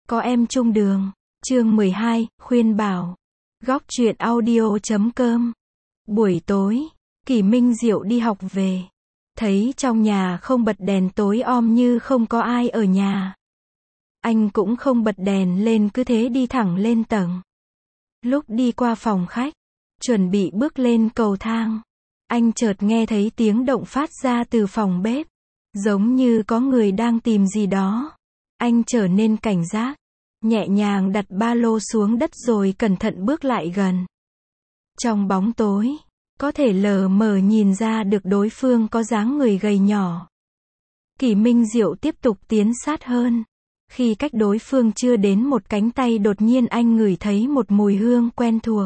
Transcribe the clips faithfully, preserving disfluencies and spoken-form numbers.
Có em chung đường. Chương mười hai, khuyên bảo. Góc truyện audio chấm com. Buổi tối, Kỷ Minh Diệu đi học về. Thấy trong nhà không bật đèn tối om như không có ai ở nhà. Anh cũng không bật đèn lên, cứ thế đi thẳng lên tầng. Lúc đi qua phòng khách, chuẩn bị bước lên cầu thang, anh chợt nghe thấy tiếng động phát ra từ phòng bếp. Giống như có người đang tìm gì đó. Anh trở nên cảnh giác, nhẹ nhàng đặt ba lô xuống đất rồi cẩn thận bước lại gần. Trong bóng tối, có thể lờ mờ nhìn ra được đối phương có dáng người gầy nhỏ. Kỷ Minh Diệu tiếp tục tiến sát hơn. Khi cách đối phương chưa đến một cánh tay, đột nhiên anh ngửi thấy một mùi hương quen thuộc.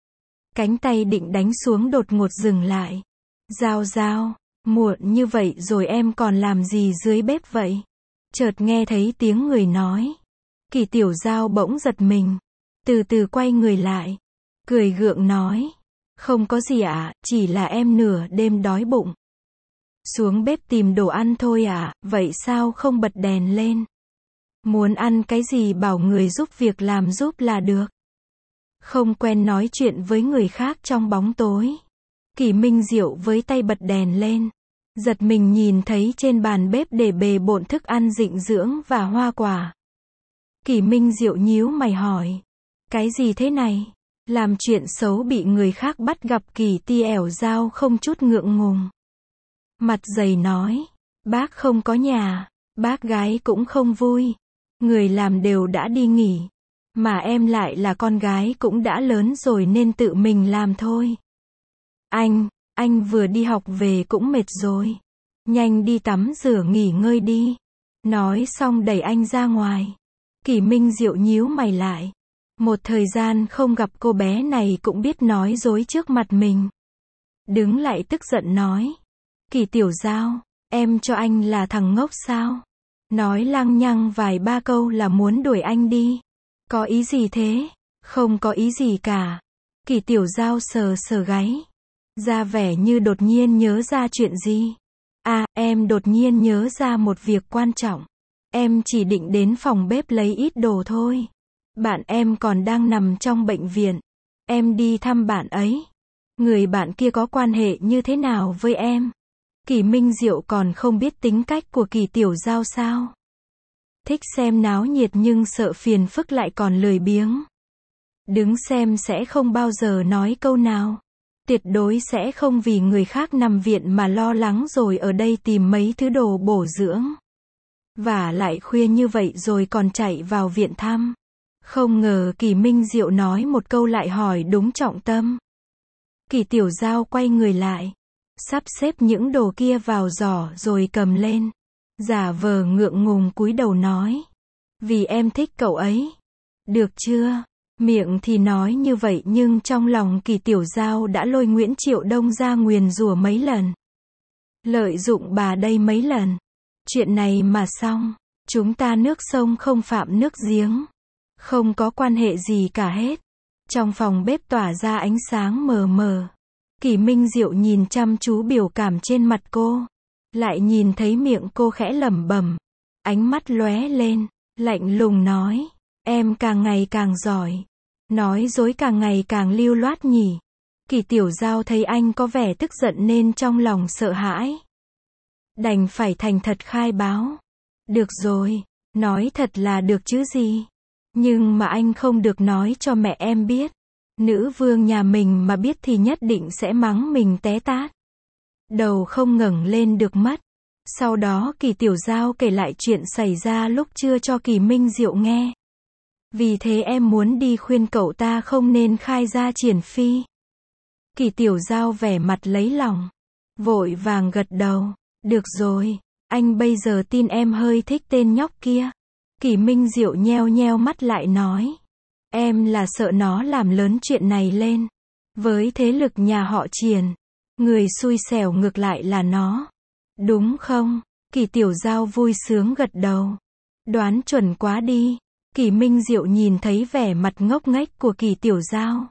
Cánh tay định đánh xuống, đột ngột dừng lại. Giao Giao, muộn như vậy rồi em còn làm gì dưới bếp vậy? Chợt nghe thấy tiếng người nói. Kỷ Tiểu Giao bỗng giật mình, từ từ quay người lại, cười gượng nói. Không có gì ạ, à, chỉ là em nửa đêm đói bụng. Xuống bếp tìm đồ ăn thôi ạ, à, vậy sao không bật đèn lên? Muốn ăn cái gì bảo người giúp việc làm giúp là được. Không quen nói chuyện với người khác trong bóng tối. Kỷ Minh Diệu với tay bật đèn lên. Giật mình nhìn thấy trên bàn bếp để bề bộn thức ăn dinh dưỡng và hoa quả. Kỷ Minh Diệu nhíu mày hỏi. Cái gì thế này? Làm chuyện xấu bị người khác bắt gặp. Kỷ Tiểu Giao không chút ngượng ngùng. Mặt dày nói. Bác không có nhà. Bác gái cũng không vui. Người làm đều đã đi nghỉ. Mà em lại là con gái cũng đã lớn rồi nên tự mình làm thôi. Anh, anh vừa đi học về cũng mệt rồi. Nhanh đi tắm rửa nghỉ ngơi đi. Nói xong đẩy anh ra ngoài. Kỷ Minh Diệu nhíu mày lại. Một thời gian không gặp cô bé này cũng biết nói dối trước mặt mình. Đứng lại tức giận nói. Kỷ Tiểu Giao, em cho anh là thằng ngốc sao? Nói lăng nhăng vài ba câu là muốn đuổi anh đi. Có ý gì thế? Không có ý gì cả. Kỷ Tiểu Giao sờ sờ gáy. Ra vẻ như đột nhiên nhớ ra chuyện gì. À, em đột nhiên nhớ ra một việc quan trọng. Em chỉ định đến phòng bếp lấy ít đồ thôi. Bạn em còn đang nằm trong bệnh viện. Em đi thăm bạn ấy. Người bạn kia có quan hệ như thế nào với em? Kỷ Minh Diệu còn không biết tính cách của Kỷ Tiểu Giao sao? Thích xem náo nhiệt nhưng sợ phiền phức lại còn lười biếng. Đứng xem sẽ không bao giờ nói câu nào. Tuyệt đối sẽ không vì người khác nằm viện mà lo lắng rồi ở đây tìm mấy thứ đồ bổ dưỡng. Và lại khuya như vậy rồi còn chạy vào viện thăm. Không ngờ Kỷ Minh Diệu nói một câu lại hỏi đúng trọng tâm. Kỷ Tiểu Giao quay người lại. Sắp xếp những đồ kia vào giỏ rồi cầm lên. Giả vờ ngượng ngùng cúi đầu nói. Vì em thích cậu ấy. Được chưa? Miệng thì nói như vậy nhưng trong lòng Kỷ Tiểu Giao đã lôi Nguyễn Triệu Đông ra nguyền rủa mấy lần. Lợi dụng bà đây mấy lần. Chuyện này mà xong, chúng ta nước sông không phạm nước giếng. Không có quan hệ gì cả hết. Trong phòng bếp tỏa ra ánh sáng mờ mờ. Kỷ Minh Diệu nhìn chăm chú biểu cảm trên mặt cô. Lại nhìn thấy miệng cô khẽ lẩm bẩm. Ánh mắt lóe lên, lạnh lùng nói. Em càng ngày càng giỏi. Nói dối càng ngày càng lưu loát nhỉ. Kỷ Tiểu Giao thấy anh có vẻ tức giận nên trong lòng sợ hãi. Đành phải thành thật khai báo. Được rồi, nói thật là được chứ gì. Nhưng mà anh không được nói cho mẹ em biết. Nữ vương nhà mình mà biết thì nhất định sẽ mắng mình té tát. Đầu không ngẩng lên được mất. Sau đó Kỷ Tiểu Giao kể lại chuyện xảy ra lúc trưa cho Kỷ Minh Diệu nghe. Vì thế em muốn đi khuyên cậu ta không nên khai ra Triển Phi. Kỷ Tiểu Giao vẻ mặt lấy lòng. Vội vàng gật đầu. Được rồi, anh bây giờ tin em hơi thích tên nhóc kia. Kỷ Minh Diệu nheo nheo mắt lại nói. Em là sợ nó làm lớn chuyện này lên. Với thế lực nhà họ Triển, người xui xẻo ngược lại là nó. Đúng không? Kỷ Tiểu Giao vui sướng gật đầu. Đoán chuẩn quá đi. Kỷ Minh Diệu nhìn thấy vẻ mặt ngốc nghếch của Kỷ Tiểu Giao.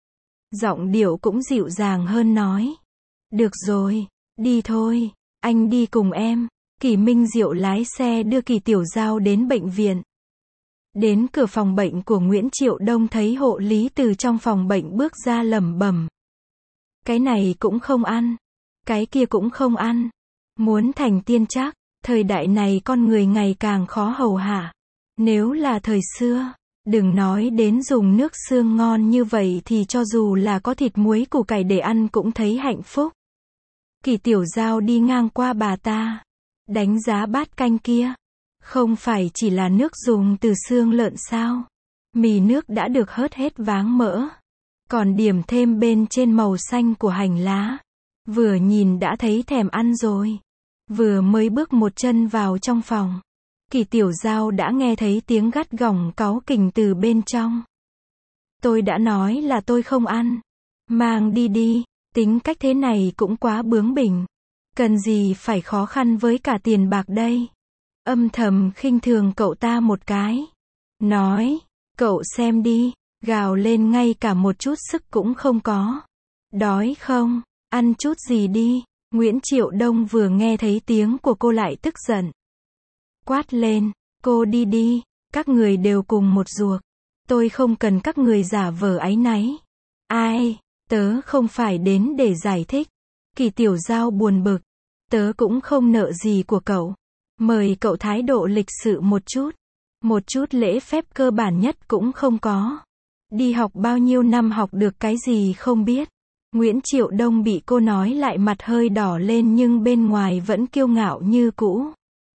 Giọng điệu cũng dịu dàng hơn nói. Được rồi, đi thôi, anh đi cùng em. Kỷ Minh Diệu lái xe đưa Kỷ Tiểu Giao đến bệnh viện. Đến cửa phòng bệnh của Nguyễn Triệu Đông thấy hộ lý từ trong phòng bệnh bước ra lẩm bẩm. Cái này cũng không ăn. Cái kia cũng không ăn. Muốn thành tiên chắc, thời đại này con người ngày càng khó hầu hạ. Nếu là thời xưa, đừng nói đến dùng nước xương ngon như vậy thì cho dù là có thịt muối củ cải để ăn cũng thấy hạnh phúc. Kỳ Tiểu Giao đi ngang qua bà ta, đánh giá bát canh kia. Không phải chỉ là nước dùng từ xương lợn sao? Mì nước đã được hớt hết váng mỡ. Còn điểm thêm bên trên màu xanh của hành lá. Vừa nhìn đã thấy thèm ăn rồi. Vừa mới bước một chân vào trong phòng, Kỳ Tiểu Giao đã nghe thấy tiếng gắt gỏng cáu kỉnh từ bên trong. Tôi đã nói là tôi không ăn. Mang đi đi, tính cách thế này cũng quá bướng bỉnh. Cần gì phải khó khăn với cả tiền bạc đây. Âm thầm khinh thường cậu ta một cái. Nói, cậu xem đi, gào lên ngay cả một chút sức cũng không có. Đói không, ăn chút gì đi. Nguyễn Triệu Đông vừa nghe thấy tiếng của cô lại tức giận. Quát lên, cô đi đi, các người đều cùng một ruột. Tôi không cần các người giả vờ áy náy. Ai, tớ không phải đến để giải thích. Kỳ Tiểu Giao buồn bực. Tớ cũng không nợ gì của cậu. Mời cậu thái độ lịch sự một chút. Một chút lễ phép cơ bản nhất cũng không có. Đi học bao nhiêu năm học được cái gì không biết. Nguyễn Triệu Đông bị cô nói lại mặt hơi đỏ lên nhưng bên ngoài vẫn kiêu ngạo như cũ.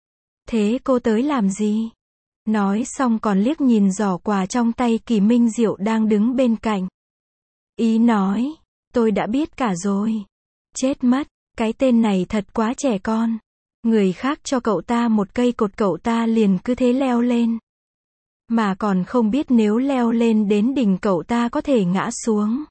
Thế cô tới làm gì? Nói xong còn liếc nhìn giỏ quà trong tay Kỳ Minh Diệu đang đứng bên cạnh. Ý nói, tôi đã biết cả rồi. Chết mất, cái tên này thật quá trẻ con. Người khác cho cậu ta một cây cột cậu ta liền cứ thế leo lên. Mà còn không biết nếu leo lên đến đỉnh cậu ta có thể ngã xuống.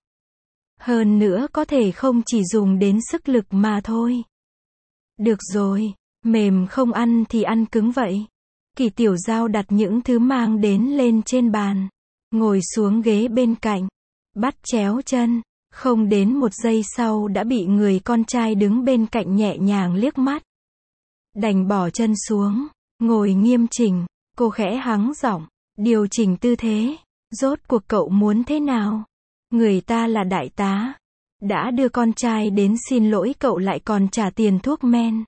Hơn nữa có thể không chỉ dùng đến sức lực mà thôi. Được rồi, mềm không ăn thì ăn cứng vậy. Kỳ Tiểu Giao đặt những thứ mang đến lên trên bàn. Ngồi xuống ghế bên cạnh. Bắt chéo chân. Không đến một giây sau đã bị người con trai đứng bên cạnh nhẹ nhàng liếc mắt. Đành bỏ chân xuống. Ngồi nghiêm chỉnh. Cô khẽ hắng giọng. Điều chỉnh tư thế. Rốt cuộc cậu muốn thế nào? Người ta là đại tá. Đã đưa con trai đến xin lỗi cậu lại còn trả tiền thuốc men.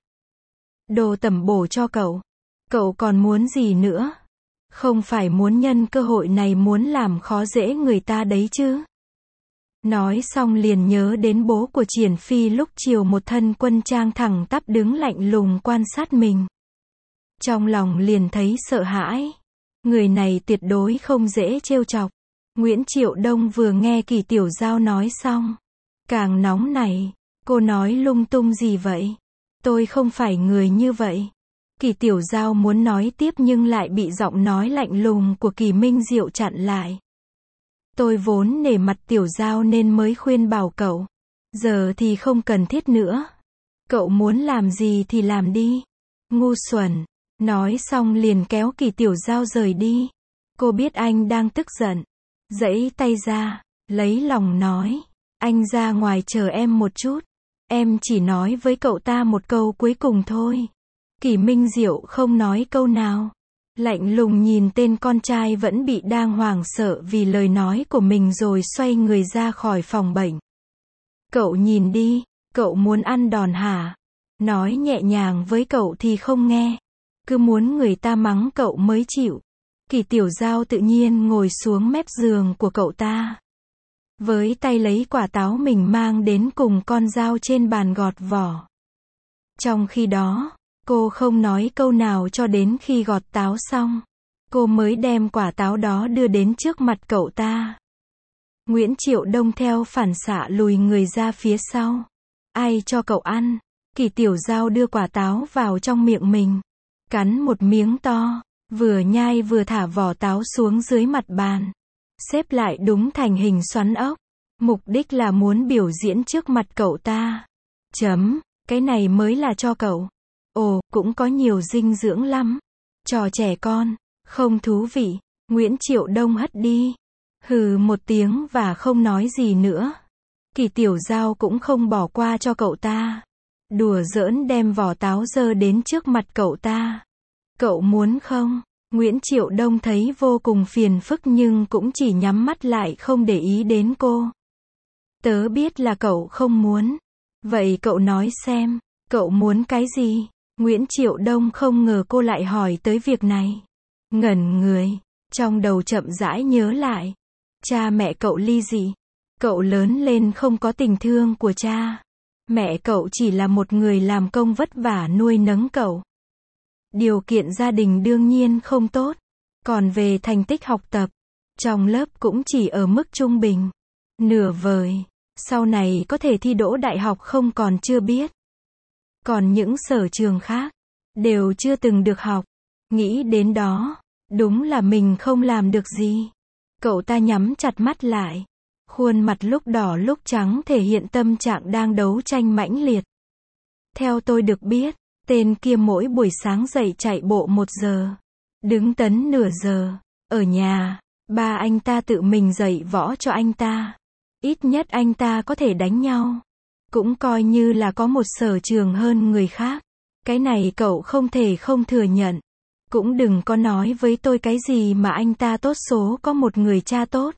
Đồ tẩm bổ cho cậu. Cậu còn muốn gì nữa? Không phải muốn nhân cơ hội này muốn làm khó dễ người ta đấy chứ? Nói xong liền nhớ đến bố của Triển Phi lúc chiều một thân quân trang thẳng tắp đứng lạnh lùng quan sát mình. Trong lòng liền thấy sợ hãi. Người này tuyệt đối không dễ trêu chọc. Nguyễn Triệu Đông vừa nghe Kỳ Tiểu Giao nói xong. Càng nóng này. Cô nói lung tung gì vậy? Tôi không phải người như vậy. Kỳ Tiểu Giao muốn nói tiếp nhưng lại bị giọng nói lạnh lùng của Kỳ Minh Diệu chặn lại. Tôi vốn nể mặt Tiểu Giao nên mới khuyên bảo cậu. Giờ thì không cần thiết nữa. Cậu muốn làm gì thì làm đi. Ngu xuẩn. Nói xong liền kéo Kỳ Tiểu Giao rời đi. Cô biết anh đang tức giận. Giãy tay ra, lấy lòng nói. Anh ra ngoài chờ em một chút. Em chỉ nói với cậu ta một câu cuối cùng thôi. Kỳ Minh Diệu không nói câu nào. Lạnh lùng nhìn tên con trai vẫn bị đang hoảng sợ vì lời nói của mình rồi xoay người ra khỏi phòng bệnh. Cậu nhìn đi, cậu muốn ăn đòn hả? Nói nhẹ nhàng với cậu thì không nghe. Cứ muốn người ta mắng cậu mới chịu. Kỳ Tiểu Giao tự nhiên ngồi xuống mép giường của cậu ta. Với tay lấy quả táo mình mang đến cùng con dao trên bàn gọt vỏ. Trong khi đó, cô không nói câu nào cho đến khi gọt táo xong. Cô mới đem quả táo đó đưa đến trước mặt cậu ta. Nguyễn Triệu Đông theo phản xạ lùi người ra phía sau. Ai cho cậu ăn? Kỳ Tiểu Giao đưa quả táo vào trong miệng mình. Cắn một miếng to. Vừa nhai vừa thả vỏ táo xuống dưới mặt bàn. Xếp lại đúng thành hình xoắn ốc. Mục đích là muốn biểu diễn trước mặt cậu ta. Chấm, cái này mới là cho cậu. Ồ, cũng có nhiều dinh dưỡng lắm. Trò trẻ con, không thú vị. Nguyễn Triệu Đông hất đi. Hừ một tiếng và không nói gì nữa. Kỳ Tiểu Giao cũng không bỏ qua cho cậu ta. Đùa giỡn đem vỏ táo dơ đến trước mặt cậu ta. Cậu muốn không? Nguyễn Triệu Đông thấy vô cùng phiền phức nhưng cũng chỉ nhắm mắt lại không để ý đến cô. Tớ biết là cậu không muốn. Vậy cậu nói xem, cậu muốn cái gì? Nguyễn Triệu Đông không ngờ cô lại hỏi tới việc này. Ngẩn người, trong đầu chậm rãi nhớ lại. Cha mẹ cậu ly dị. Cậu lớn lên không có tình thương của cha. Mẹ cậu chỉ là một người làm công vất vả nuôi nấng cậu. Điều kiện gia đình đương nhiên không tốt. Còn về thành tích học tập, trong lớp cũng chỉ ở mức trung bình. Nửa vời. Sau này có thể thi đỗ đại học không còn chưa biết. Còn những sở trường khác, đều chưa từng được học. Nghĩ đến đó, đúng là mình không làm được gì. Cậu ta nhắm chặt mắt lại. Khuôn mặt lúc đỏ lúc trắng thể hiện tâm trạng đang đấu tranh mãnh liệt. Theo tôi được biết, tên kia mỗi buổi sáng dậy chạy bộ một giờ. Đứng tấn nửa giờ. Ở nhà, ba anh ta tự mình dạy võ cho anh ta. Ít nhất anh ta có thể đánh nhau. Cũng coi như là có một sở trường hơn người khác. Cái này cậu không thể không thừa nhận. Cũng đừng có nói với tôi cái gì mà anh ta tốt số có một người cha tốt.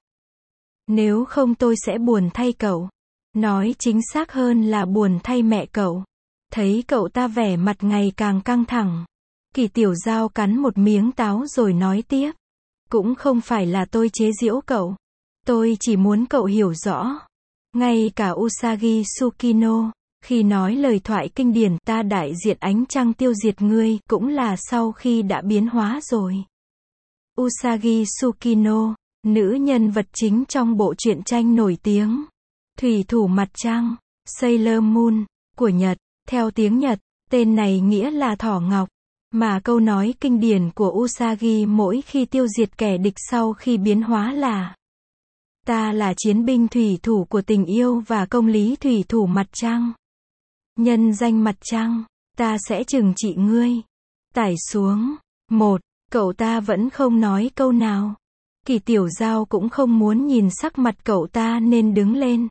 Nếu không tôi sẽ buồn thay cậu. Nói chính xác hơn là buồn thay mẹ cậu. Thấy cậu ta vẻ mặt ngày càng căng thẳng. Kỳ Tiểu Giao cắn một miếng táo rồi nói tiếp. Cũng không phải là tôi chế giễu cậu. Tôi chỉ muốn cậu hiểu rõ. Ngay cả Usagi Tsukino, khi nói lời thoại kinh điển ta đại diện ánh trăng tiêu diệt ngươi, cũng là sau khi đã biến hóa rồi. Usagi Tsukino, nữ nhân vật chính trong bộ truyện tranh nổi tiếng Thủy thủ mặt trăng, Sailor Moon, của Nhật. Theo tiếng Nhật, tên này nghĩa là thỏ ngọc. Mà câu nói kinh điển của Usagi mỗi khi tiêu diệt kẻ địch sau khi biến hóa là: ta là chiến binh thủy thủ của tình yêu và công lý thủy thủ mặt trăng. Nhân danh mặt trăng, ta sẽ trừng trị ngươi. Tải xuống. Một, cậu ta vẫn không nói câu nào. Kỳ Tiểu Giao cũng không muốn nhìn sắc mặt cậu ta nên đứng lên.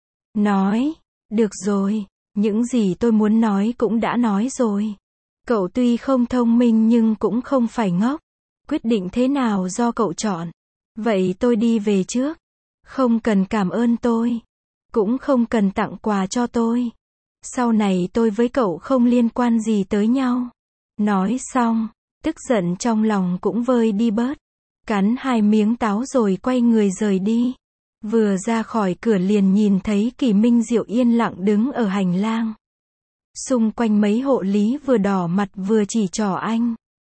Nói, được rồi, những gì tôi muốn nói cũng đã nói rồi. Cậu tuy không thông minh nhưng cũng không phải ngốc. Quyết định thế nào do cậu chọn. Vậy tôi đi về trước. Không cần cảm ơn tôi. Cũng không cần tặng quà cho tôi. Sau này tôi với cậu không liên quan gì tới nhau. Nói xong, tức giận trong lòng cũng vơi đi bớt. Cắn hai miếng táo rồi quay người rời đi. Vừa ra khỏi cửa liền nhìn thấy Kỳ Minh Diệu yên lặng đứng ở hành lang. Xung quanh mấy hộ lý vừa đỏ mặt vừa chỉ trỏ anh.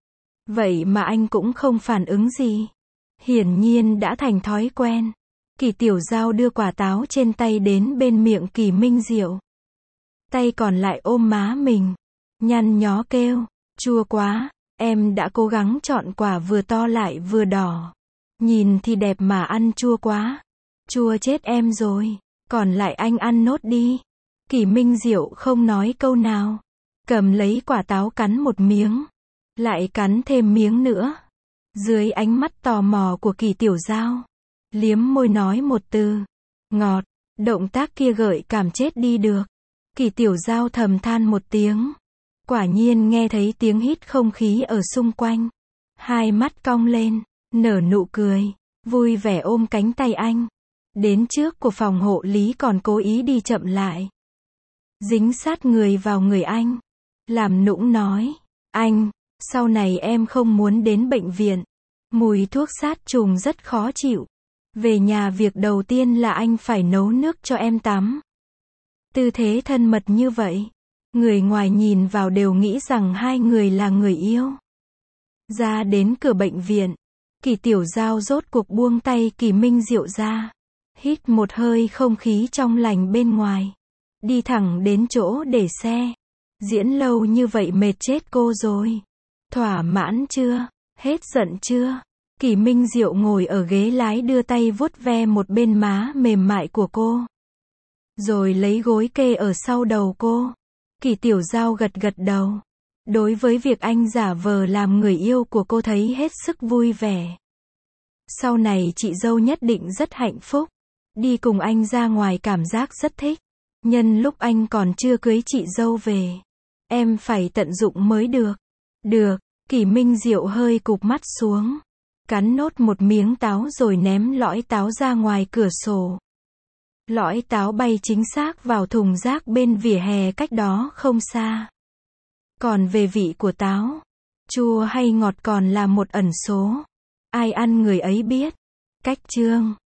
Vậy mà anh cũng không phản ứng gì. Hiển nhiên đã thành thói quen. Kỳ Tiểu Giao đưa quả táo trên tay đến bên miệng Kỳ Minh Diệu. Tay còn lại ôm má mình. Nhăn nhó kêu, chua quá, em đã cố gắng chọn quả vừa to lại vừa đỏ. Nhìn thì đẹp mà ăn chua quá. Chua chết em rồi, còn lại anh ăn nốt đi. Kỳ Minh Diệu không nói câu nào. Cầm lấy quả táo cắn một miếng. Lại cắn thêm miếng nữa. Dưới ánh mắt tò mò của Kỳ Tiểu Giao. Liếm môi nói một từ. Ngọt. Động tác kia gợi cảm chết đi được. Kỳ Tiểu Giao thầm than một tiếng. Quả nhiên nghe thấy tiếng hít không khí ở xung quanh. Hai mắt cong lên. Nở nụ cười. Vui vẻ ôm cánh tay anh. Đến trước của phòng hộ lý còn cố ý đi chậm lại. Dính sát người vào người anh. Làm nũng nói. Anh, sau này em không muốn đến bệnh viện. Mùi thuốc sát trùng rất khó chịu. Về nhà việc đầu tiên là anh phải nấu nước cho em tắm. Tư thế thân mật như vậy. Người ngoài nhìn vào đều nghĩ rằng hai người là người yêu. Ra đến cửa bệnh viện. Kỳ Tiểu Giao rốt cuộc buông tay Kỳ Minh Diệu ra. Hít một hơi không khí trong lành bên ngoài. Đi thẳng đến chỗ để xe. Diễn lâu như vậy mệt chết cô rồi. Thỏa mãn chưa? Hết giận chưa? Kỳ Minh Diệu ngồi ở ghế lái đưa tay vuốt ve một bên má mềm mại của cô. Rồi lấy gối kê ở sau đầu cô. Kỳ Tiểu Giao gật gật đầu. Đối với việc anh giả vờ làm người yêu của cô thấy hết sức vui vẻ. Sau này chị dâu nhất định rất hạnh phúc. Đi cùng anh ra ngoài cảm giác rất thích. Nhân lúc anh còn chưa cưới chị dâu về. Em phải tận dụng mới được. Được. Kỷ Minh Diệu hơi cụp mắt xuống, cắn nốt một miếng táo rồi ném lõi táo ra ngoài cửa sổ. Lõi táo bay chính xác vào thùng rác bên vỉa hè cách đó không xa. Còn về vị của táo, chua hay ngọt còn là một ẩn số. Ai ăn người ấy biết. Cách chương